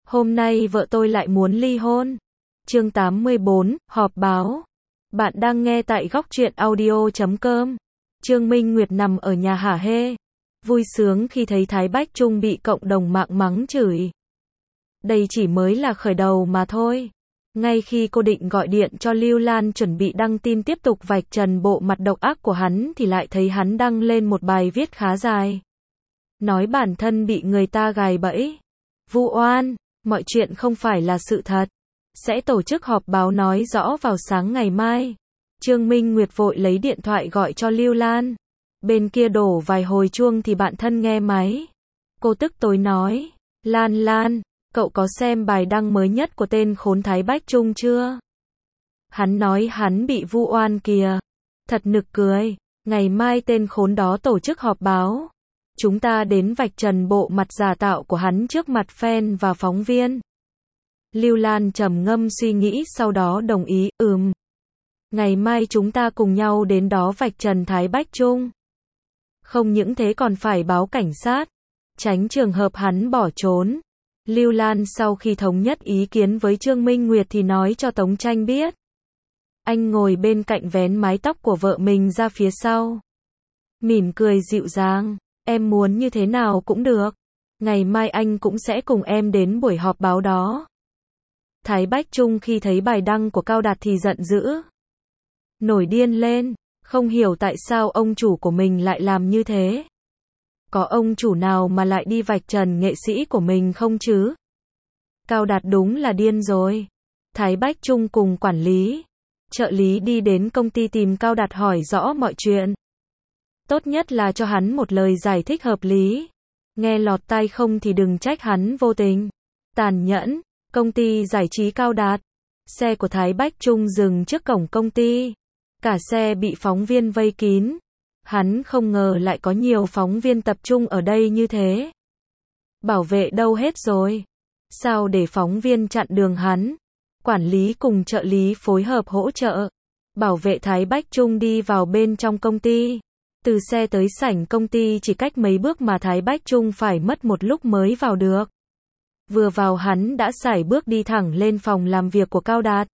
Hôm nay vợ tôi lại muốn ly hôn. Chương 84, họp báo. Bạn đang nghe tại góc truyện audio.com. Trương Minh Nguyệt nằm ở nhà hả hê. Vui sướng khi thấy Thái Bách Trung bị cộng đồng mạng mắng chửi. Đây chỉ mới là khởi đầu mà thôi. Ngay khi cô định gọi điện cho Lưu Lan chuẩn bị đăng tin tiếp tục vạch trần bộ mặt độc ác của hắn thì lại thấy hắn đăng lên một bài viết khá dài. Nói bản thân bị người ta gài bẫy. Vu oan, mọi chuyện không phải là sự thật. Sẽ tổ chức họp báo nói rõ vào sáng ngày mai. Trương Minh Nguyệt vội lấy điện thoại gọi cho Lưu Lan. Bên kia đổ vài hồi chuông thì bạn thân nghe máy. Cô tức tối nói, Lan, cậu có xem bài đăng mới nhất của tên khốn Thái Bách Trung chưa? Hắn nói hắn bị vu oan kìa. Thật nực cười, ngày mai tên khốn đó tổ chức họp báo. Chúng ta đến vạch trần bộ mặt giả tạo của hắn trước mặt fan và phóng viên. Lưu Lan trầm ngâm suy nghĩ sau đó đồng ý, Ngày mai chúng ta cùng nhau đến đó vạch trần Thái Bách Trung. Không những thế còn phải báo cảnh sát, tránh trường hợp hắn bỏ trốn. Lưu Lan sau khi thống nhất ý kiến với Trương Minh Nguyệt thì nói cho Tống Tranh biết. Anh ngồi bên cạnh vén mái tóc của vợ mình ra phía sau. Mỉm cười dịu dàng, em muốn như thế nào cũng được. Ngày mai anh cũng sẽ cùng em đến buổi họp báo đó. Thái Bách Trung khi thấy bài đăng của Cao Đạt thì giận dữ. Nổi điên lên, không hiểu tại sao ông chủ của mình lại làm như thế. Có ông chủ nào mà lại đi vạch trần nghệ sĩ của mình không chứ? Cao Đạt đúng là điên rồi. Thái Bách Trung cùng quản lý, trợ lý đi đến công ty tìm Cao Đạt hỏi rõ mọi chuyện. Tốt nhất là cho hắn một lời giải thích hợp lý. Nghe lọt tai không thì đừng trách hắn vô tình, tàn nhẫn. Công ty giải trí Cao Đạt. Xe của Thái Bách Trung dừng trước cổng công ty. Cả xe bị phóng viên vây kín. Hắn không ngờ lại có nhiều phóng viên tập trung ở đây như thế. Bảo vệ đâu hết rồi? Sao để phóng viên chặn đường hắn? Quản lý cùng trợ lý phối hợp hỗ trợ. Bảo vệ Thái Bách Trung đi vào bên trong công ty. Từ xe tới sảnh công ty chỉ cách mấy bước mà Thái Bách Trung phải mất một lúc mới vào được. Vừa vào hắn đã sải bước đi thẳng lên phòng làm việc của Cao Đạt.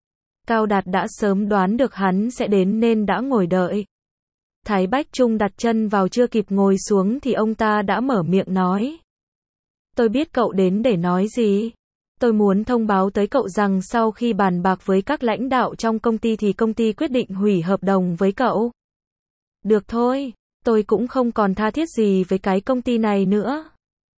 Cao Đạt đã sớm đoán được hắn sẽ đến nên đã ngồi đợi. Thái Bách Trung đặt chân vào chưa kịp ngồi xuống thì ông ta đã mở miệng nói. Tôi biết cậu đến để nói gì. Tôi muốn thông báo tới cậu rằng sau khi bàn bạc với các lãnh đạo trong công ty thì công ty quyết định hủy hợp đồng với cậu. Được thôi, tôi cũng không còn tha thiết gì với cái công ty này nữa.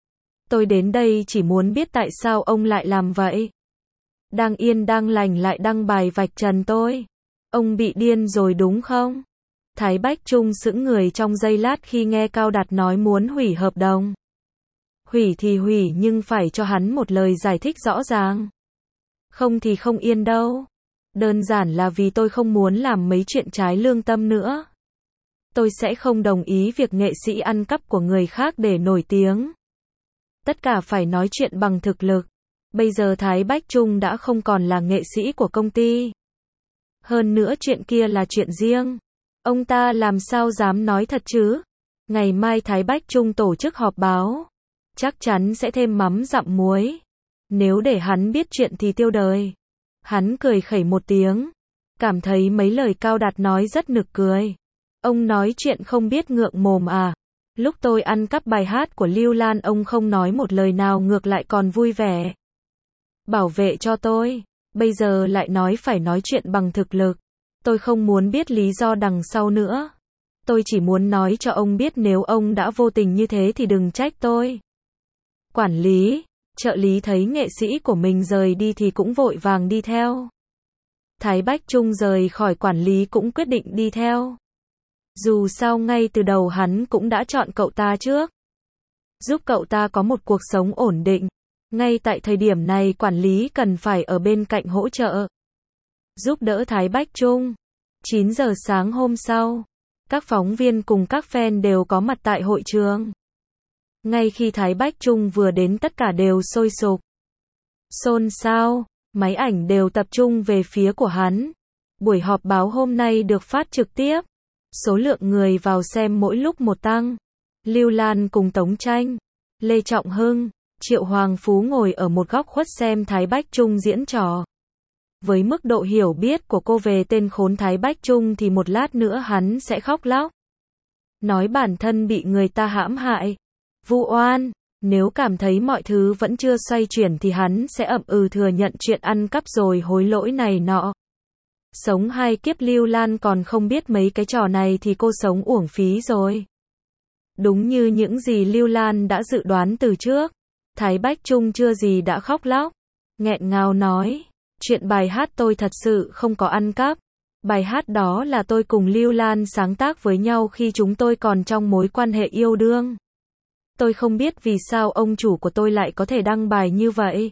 Tôi đến đây chỉ muốn biết tại sao ông lại làm vậy. Đang yên đang lành lại đăng bài vạch trần tôi. Ông bị điên rồi đúng không? Thái Bách Trung sững người trong giây lát khi nghe Cao Đạt nói muốn hủy hợp đồng. Hủy thì hủy nhưng phải cho hắn một lời giải thích rõ ràng. Không thì không yên đâu. Đơn giản là vì tôi không muốn làm mấy chuyện trái lương tâm nữa. Tôi sẽ không đồng ý việc nghệ sĩ ăn cắp của người khác để nổi tiếng. Tất cả phải nói chuyện bằng thực lực. Bây giờ Thái Bách Trung đã không còn là nghệ sĩ của công ty. Hơn nữa chuyện kia là chuyện riêng. Ông ta làm sao dám nói thật chứ? Ngày mai Thái Bách Trung tổ chức họp báo. Chắc chắn sẽ thêm mắm dặm muối. Nếu để hắn biết chuyện thì tiêu đời. Hắn cười khẩy một tiếng. Cảm thấy mấy lời Cao Đạt nói rất nực cười. Ông nói chuyện không biết ngượng mồm à? Lúc tôi ăn cắp bài hát của Lưu Lan ông không nói một lời nào ngược lại còn vui vẻ. Bảo vệ cho tôi. Bây giờ lại nói phải nói chuyện bằng thực lực. Tôi không muốn biết lý do đằng sau nữa. Tôi chỉ muốn nói cho ông biết nếu ông đã vô tình như thế thì đừng trách tôi. Quản lý, trợ lý thấy nghệ sĩ của mình rời đi thì cũng vội vàng đi theo. Thái Bách Trung rời khỏi quản lý cũng quyết định đi theo. Dù sao ngay từ đầu hắn cũng đã chọn cậu ta trước. Giúp cậu ta có một cuộc sống ổn định. Ngay tại thời điểm này quản lý cần phải ở bên cạnh hỗ trợ. Giúp đỡ Thái Bách Trung. 9 giờ sáng hôm sau, các phóng viên cùng các fan đều có mặt tại hội trường. Ngay khi Thái Bách Trung vừa đến tất cả đều sôi sục. Xôn xao, máy ảnh đều tập trung về phía của hắn. Buổi họp báo hôm nay được phát trực tiếp. Số lượng người vào xem mỗi lúc một tăng. Lưu Lan cùng Tống Tranh, Lê Trọng Hưng, Triệu Hoàng Phú ngồi ở một góc khuất xem Thái Bách Trung diễn trò. Với mức độ hiểu biết của cô về tên khốn Thái Bách Trung thì một lát nữa hắn sẽ khóc lóc. Nói bản thân bị người ta hãm hại, vu oan, nếu cảm thấy mọi thứ vẫn chưa xoay chuyển thì hắn sẽ ậm ừ thừa nhận chuyện ăn cắp rồi hối lỗi này nọ. Sống 2 kiếp Lưu Lan còn không biết mấy cái trò này thì cô sống uổng phí rồi. Đúng như những gì Lưu Lan đã dự đoán từ trước, Thái Bách Trung chưa gì đã khóc lóc, nghẹn ngào nói, chuyện bài hát tôi thật sự không có ăn cắp. Bài hát đó là tôi cùng Lưu Lan sáng tác với nhau khi chúng tôi còn trong mối quan hệ yêu đương. Tôi không biết vì sao ông chủ của tôi lại có thể đăng bài như vậy.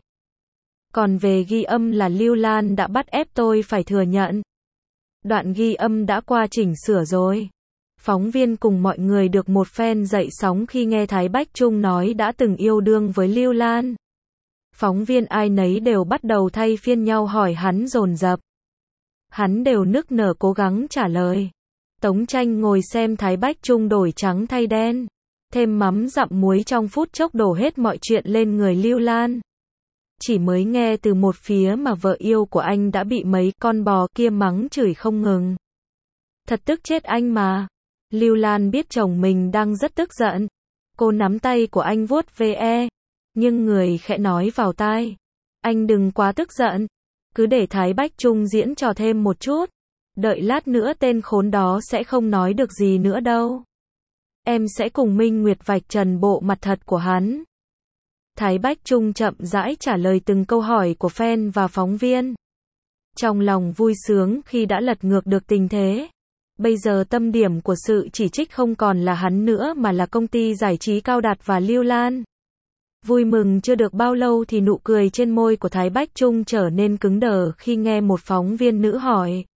Còn về ghi âm là Lưu Lan đã bắt ép tôi phải thừa nhận. Đoạn ghi âm đã qua chỉnh sửa rồi. Phóng viên cùng mọi người được một phen dậy sóng khi nghe Thái Bách Trung nói đã từng yêu đương với Lưu Lan. Phóng viên ai nấy đều bắt đầu thay phiên nhau hỏi hắn dồn dập. Hắn đều nức nở cố gắng trả lời. Tống Tranh ngồi xem Thái Bách Trung đổi trắng thay đen, thêm mắm dặm muối trong phút chốc đổ hết mọi chuyện lên người Lưu Lan. Chỉ mới nghe từ một phía mà vợ yêu của anh đã bị mấy con bò kia mắng chửi không ngừng. Thật tức chết anh mà. Lưu Lan biết chồng mình đang rất tức giận. Cô nắm tay của anh vuốt ve, nhưng người khẽ nói vào tai. Anh đừng quá tức giận. Cứ để Thái Bách Trung diễn trò thêm một chút. Đợi lát nữa tên khốn đó sẽ không nói được gì nữa đâu. Em sẽ cùng Minh Nguyệt vạch trần bộ mặt thật của hắn. Thái Bách Trung chậm rãi trả lời từng câu hỏi của fan và phóng viên. Trong lòng vui sướng khi đã lật ngược được tình thế. Bây giờ tâm điểm của sự chỉ trích không còn là hắn nữa mà là công ty giải trí Cao Đạt và Lưu Lan. Vui mừng chưa được bao lâu thì nụ cười trên môi của Thái Bách Trung trở nên cứng đờ khi nghe một phóng viên nữ hỏi.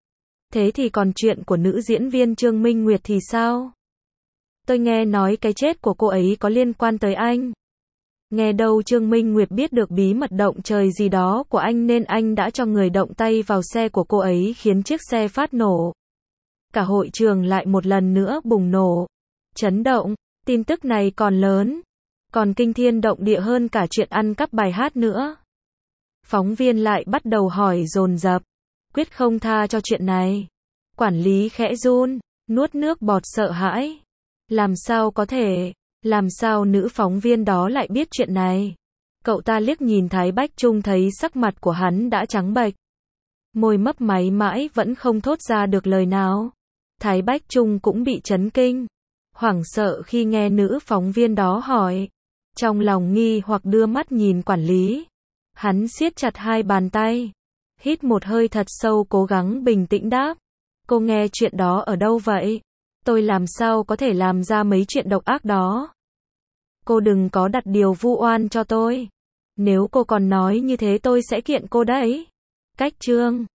Thế thì còn chuyện của nữ diễn viên Trương Minh Nguyệt thì sao? Tôi nghe nói cái chết của cô ấy có liên quan tới anh. Nghe đâu Trương Minh Nguyệt biết được bí mật động trời gì đó của anh nên anh đã cho người động tay vào xe của cô ấy khiến chiếc xe phát nổ. Cả hội trường lại một lần nữa bùng nổ. Chấn động, tin tức này còn lớn, còn kinh thiên động địa hơn cả chuyện ăn cắp bài hát nữa. Phóng viên lại bắt đầu hỏi dồn dập, quyết không tha cho chuyện này. Quản lý khẽ run, nuốt nước bọt sợ hãi. Làm sao có thể, làm sao nữ phóng viên đó lại biết chuyện này? Cậu ta liếc nhìn Thái Bách Trung thấy sắc mặt của hắn đã trắng bệch. Môi mấp máy mãi vẫn không thốt ra được lời nào. Thái Bách Trung cũng bị chấn kinh, hoảng sợ khi nghe nữ phóng viên đó hỏi. Trong lòng nghi hoặc đưa mắt nhìn quản lý. Hắn siết chặt hai bàn tay, hít một hơi thật sâu cố gắng bình tĩnh đáp. Cô nghe chuyện đó ở đâu vậy? Tôi làm sao có thể làm ra mấy chuyện độc ác đó? Cô đừng có đặt điều vu oan cho tôi. Nếu cô còn nói như thế tôi sẽ kiện cô đấy. Cách chương